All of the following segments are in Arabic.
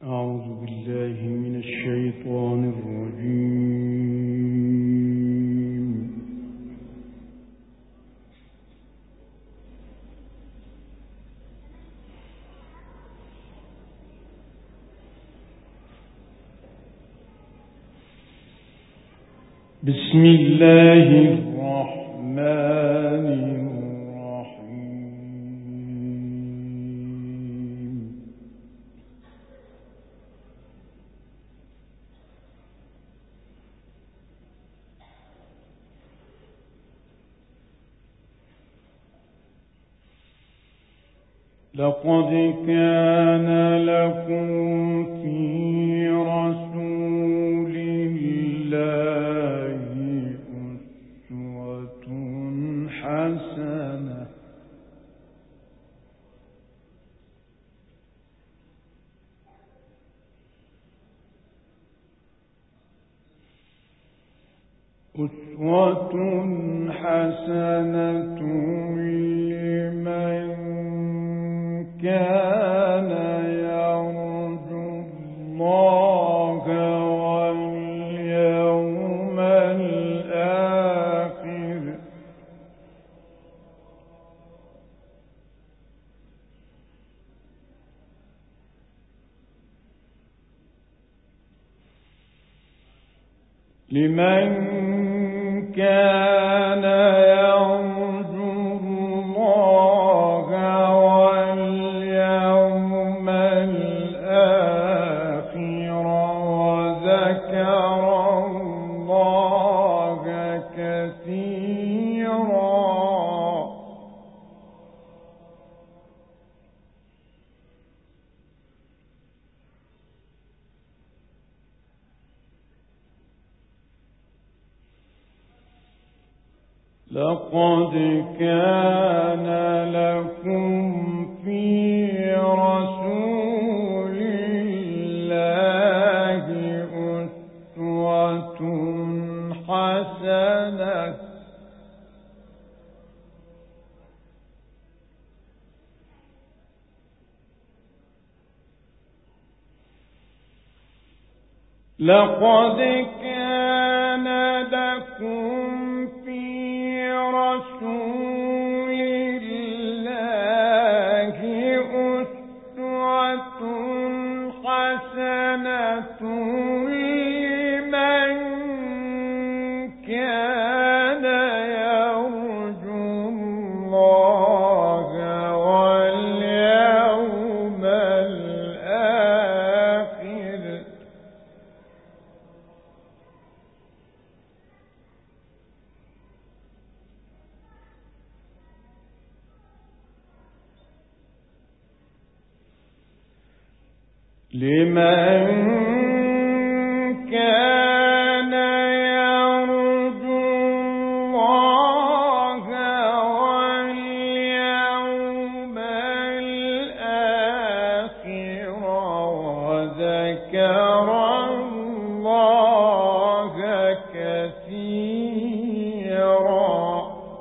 أعوذ بالله من الشيطان الرجيم. بسم الله الرحمن الرحيم. لقد كان لكم في رسول الله أسوة حسنة لمن كان يرجو الله واليوم الآخر وذكر الله كثيرا. لقد كان لكم في رسول الله أسوة حسنة لقد كان لكم في رسول الله أسوة حسنة لمن كان يرجو الله واليوم الآخر وذكر الله كثيرا.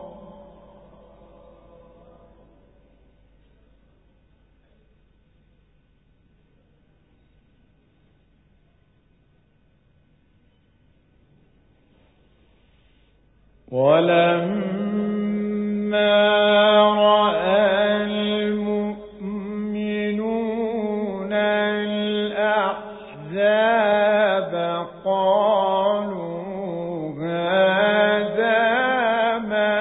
ولما رأى المؤمنون الأحزاب قالوا هذا ما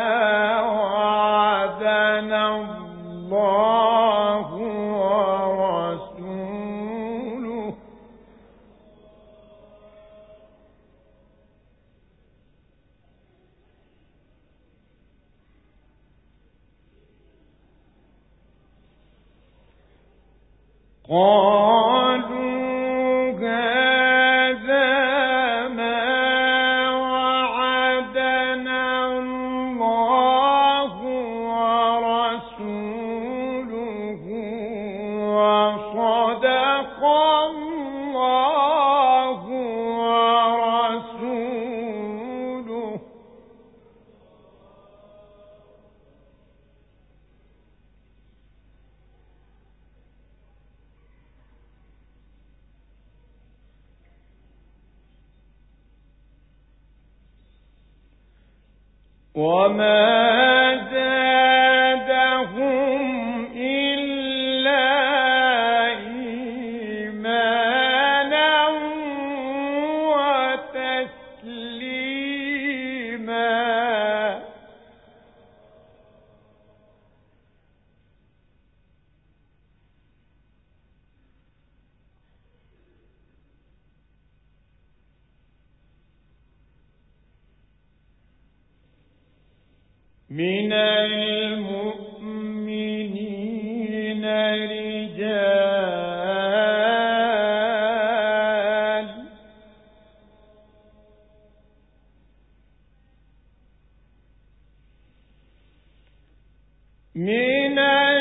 وعدنا الله ورسوله قالوا هذا ما وعدنا الله ورسوله وصدق الله ورسوله وما زادهم إلا إيمانا وتسليما. من المؤمنين رجال من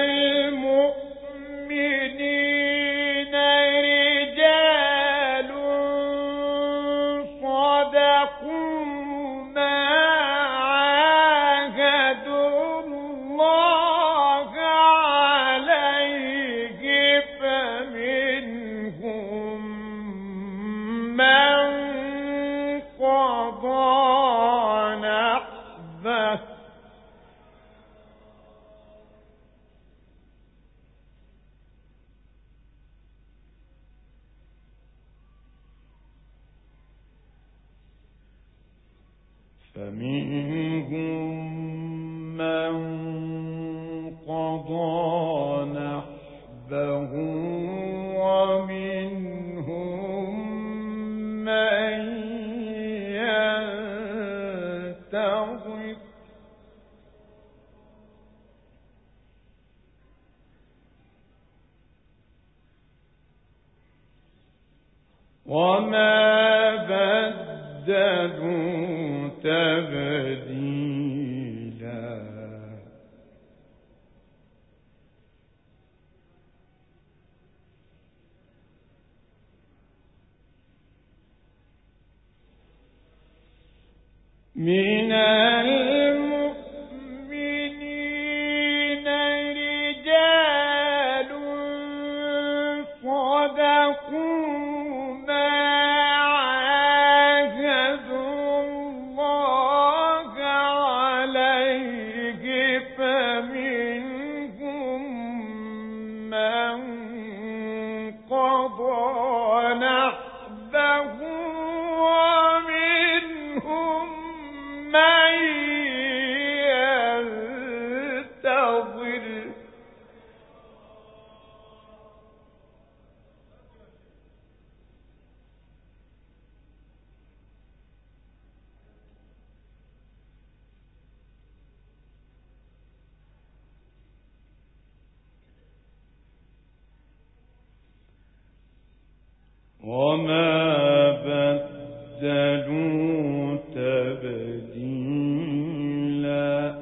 المؤمنين رجال صدقوا ما عاهدوا الله عليه فمنهم من قضى نحبه فمنهم من قضى نحبه ومنهم من ينتظر وما بدلوا تبديلا. من المؤمنين رجال صدقوا ما عاهدوا الله عليه فمنهم من قضى نحبه ومنهم من ينتظر وما بدلوا تبديلا.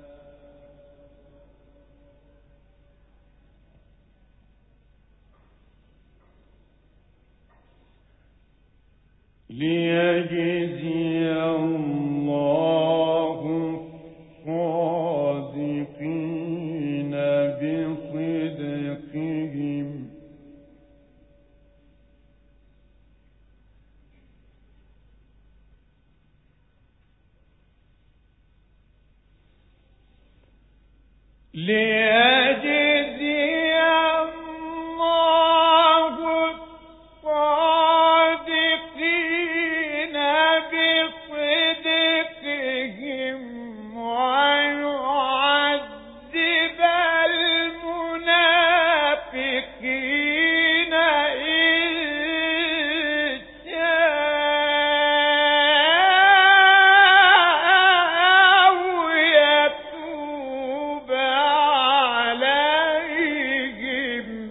ليجزي الله الصادقين بصدقهم ليجزي الله الصادقين بصدقهم ويعذب المنافقين إن شاء أو يتوب عليهم.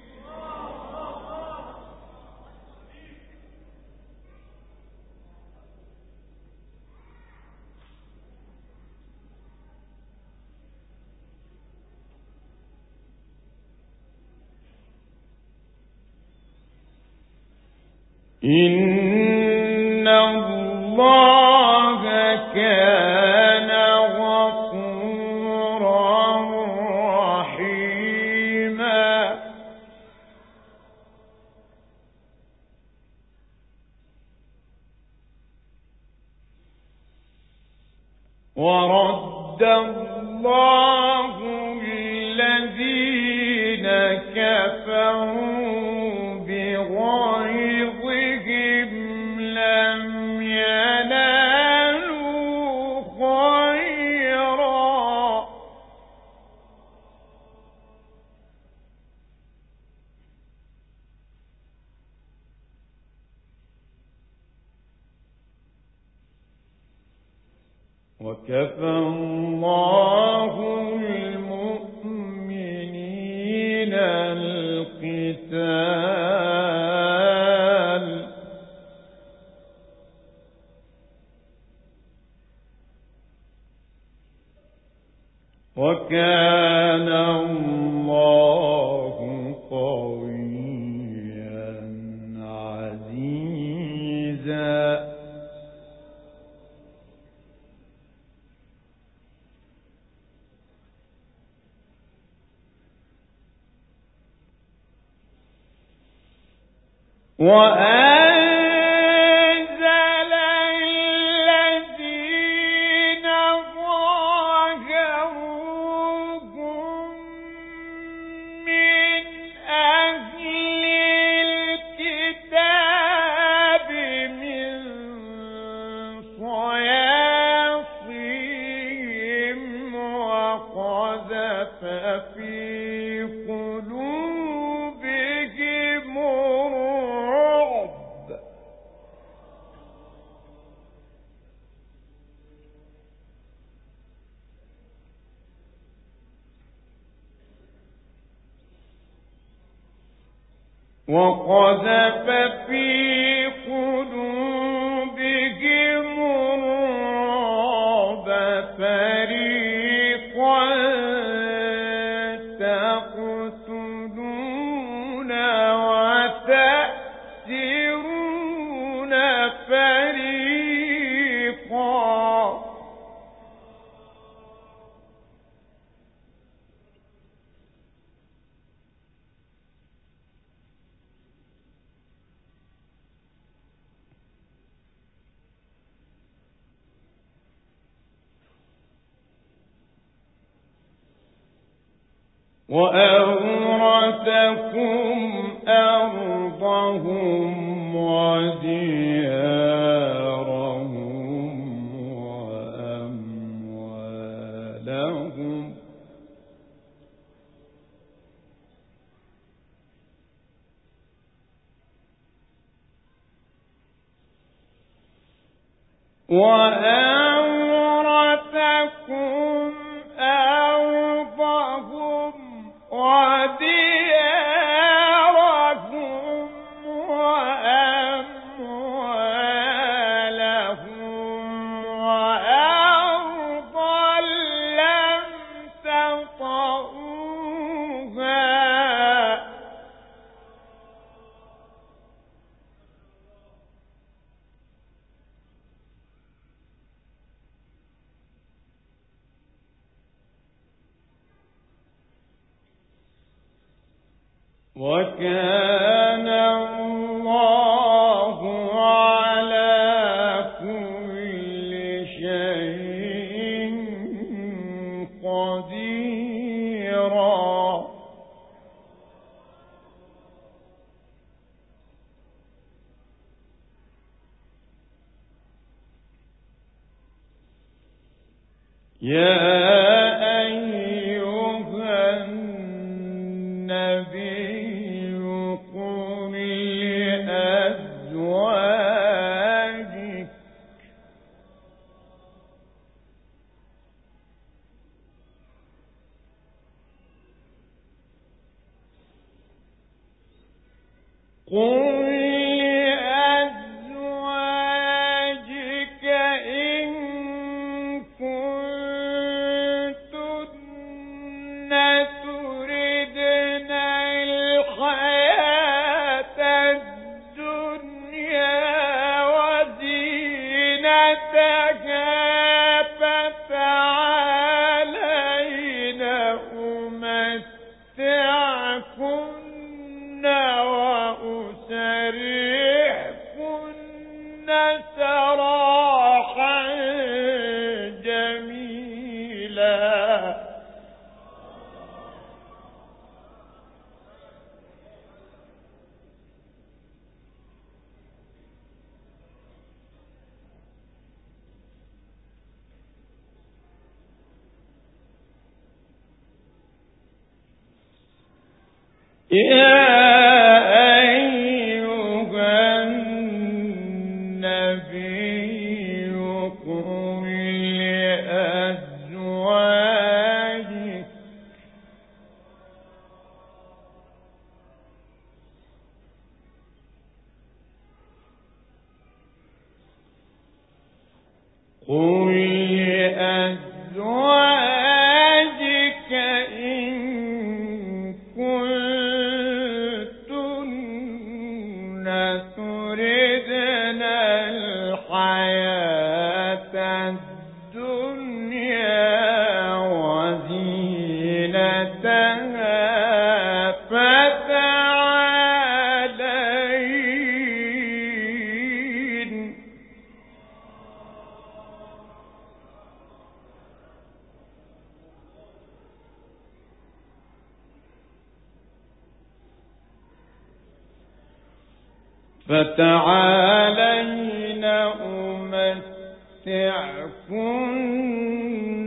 إن الله كان غفورا رحيما. ورد الله الذين كفروا بغيظهم لم ينالوا خيرا وكفى الله المؤمنين القتال وكان الله قويا عزيزا وأنزل الذين ظاهروهم من أهل الكتاب من صياصيهم وقذف في قلوبهم الرعب فريقا تقتلون وتأسرون فريقا وأورثكم أرضهم وديارهم وأموالهم وديارهم وأموالهم وأرضا لم تطئوها وكان الله على كل شيء قديرا يا أيها النبي قل لأزواجك إن كنتن تردن الحياة الدنيا وزينتها فتعالين أمتعكن وأسرحكن سراحا جميلا يا أيها النبي قل لأزواجك إن كنتن تردن الحياة الدنيا وزينتها فتعالين أمتعكن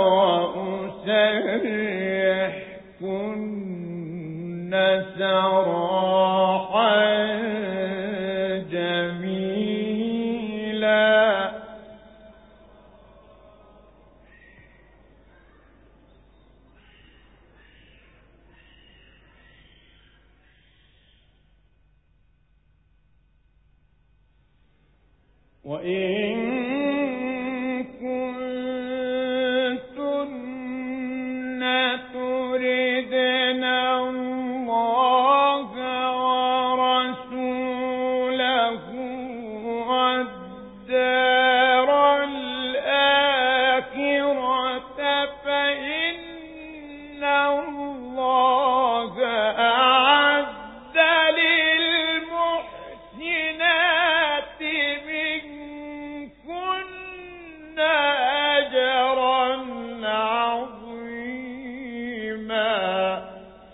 وأسرحكن سراحا جميلا وإن كنتن تردن الله ورسوله والدار الآخرة فإن الله أعد للمحسنات منكن أجرا عظيما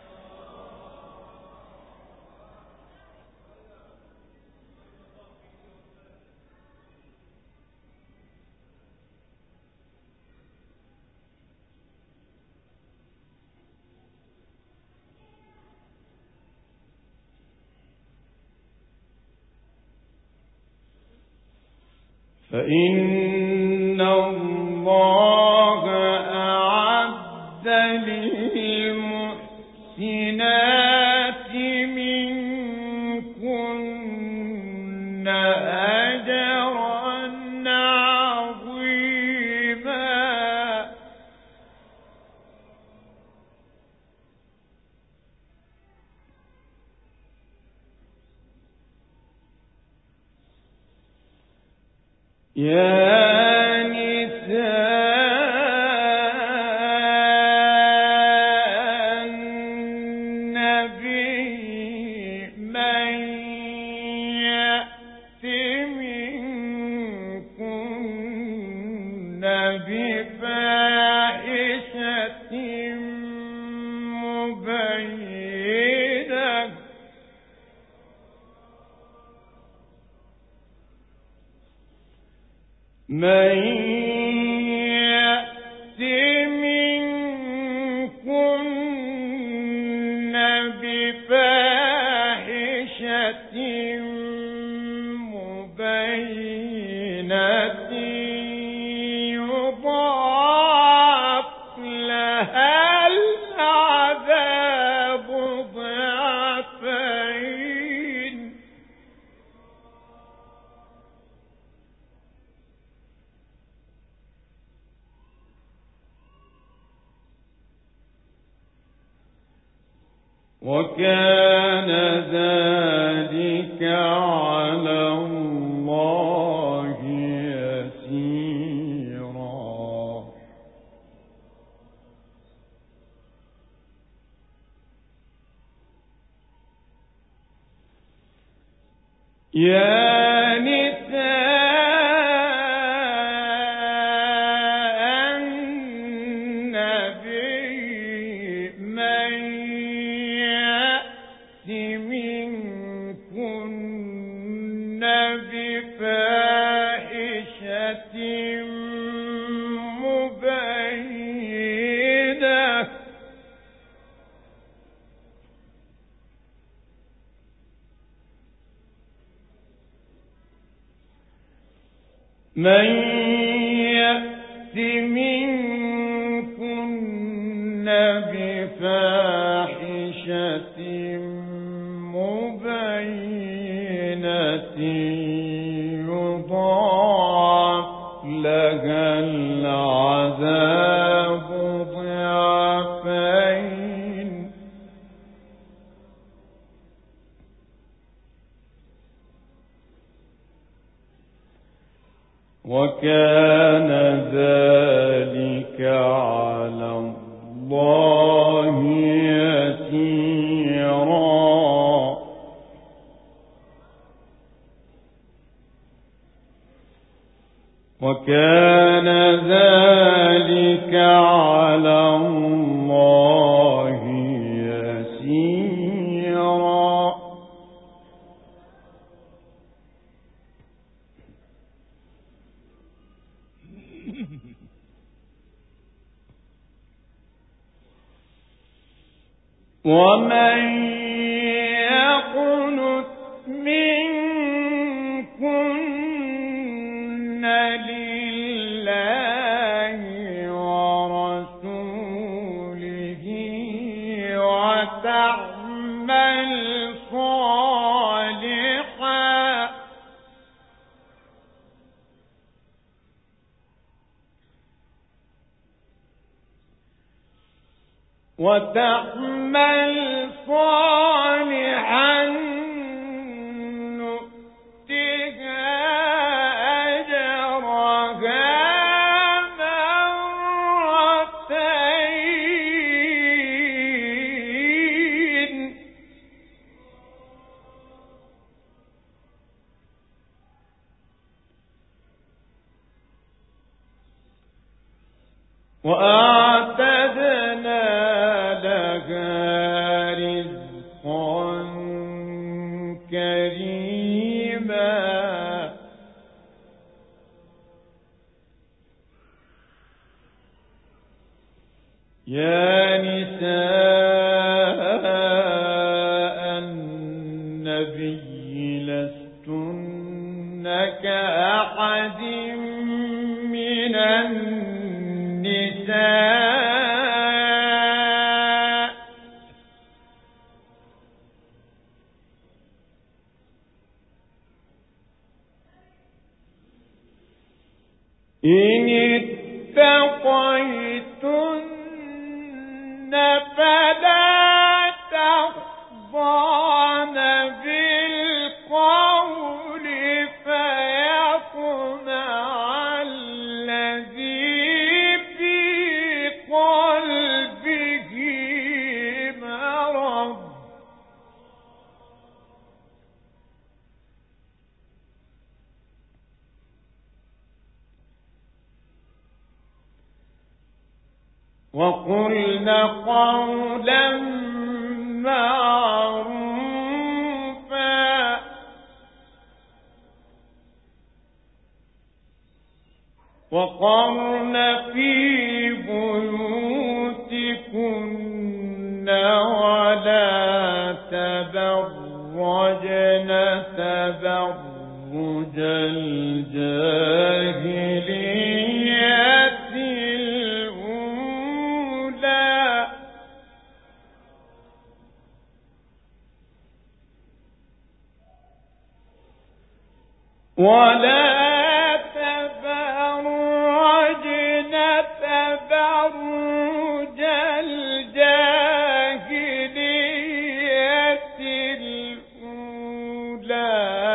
فإن الله أعد للمحسنات منكن أجرا عظيما يا نساء النبي من يأت منكن بفاحشة مبينة من يأت منكن بفاحشة مبينة يضاعف لها العذاب ضعفين وكان ذلك على الله يسيرا يا نساء النبي من يأت منكن بفاحشة مبينة من يأت منكن بفاحشة مبينة يضاعف لها العذاب ضعفين وكان ذلك على الله يسيرا وكان ذلك على الله يسيرا ومن يقنت منكن لله ورسوله وتعمل صالحا نؤتها أجرها مرتين وأعتدنا لها رزقا كريما يا نساء النبي لستن كأحد من النساء إن اتقيتن فلا تخضعن بالقول فيطمع الذي في قلبه مرض وقلن قولا معروفا وقرن في بيوتكن ولا تبرجن تبرج الجاهلية الأولى ولا تبرجن تبرج الجاهلية الأولى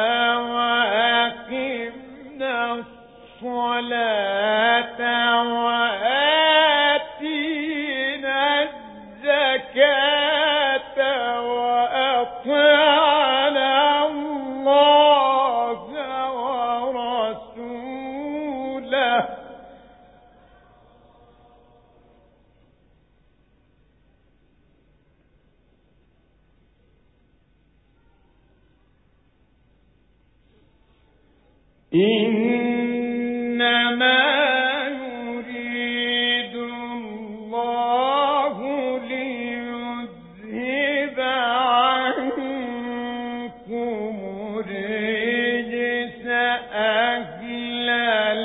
وأقمنا الصلاة وآتينا الزكاة وأطعنا الله ورسوله إنما يريد الله ليذهب عنكم الرجس أهل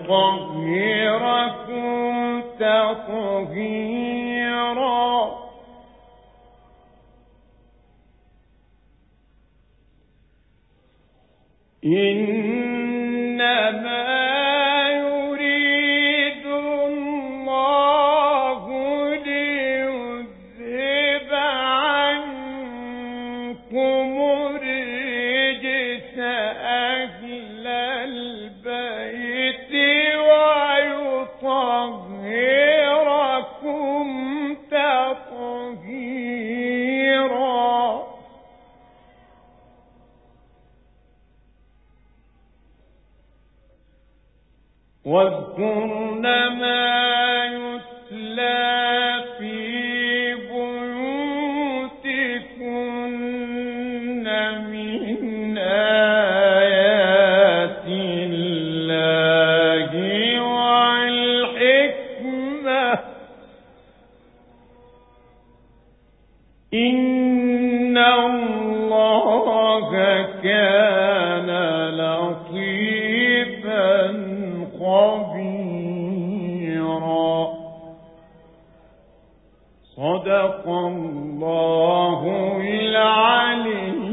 ويطهركم تطهيرا. إنما يريد الله ليذهب عنكم الرجس أهل البيت ويطهركم تطهيرا. واذكرن ما يتلى في بيوتكن من آيات الله والحكمة إن الله كان لطيفا خبيرا. صدق الله العلي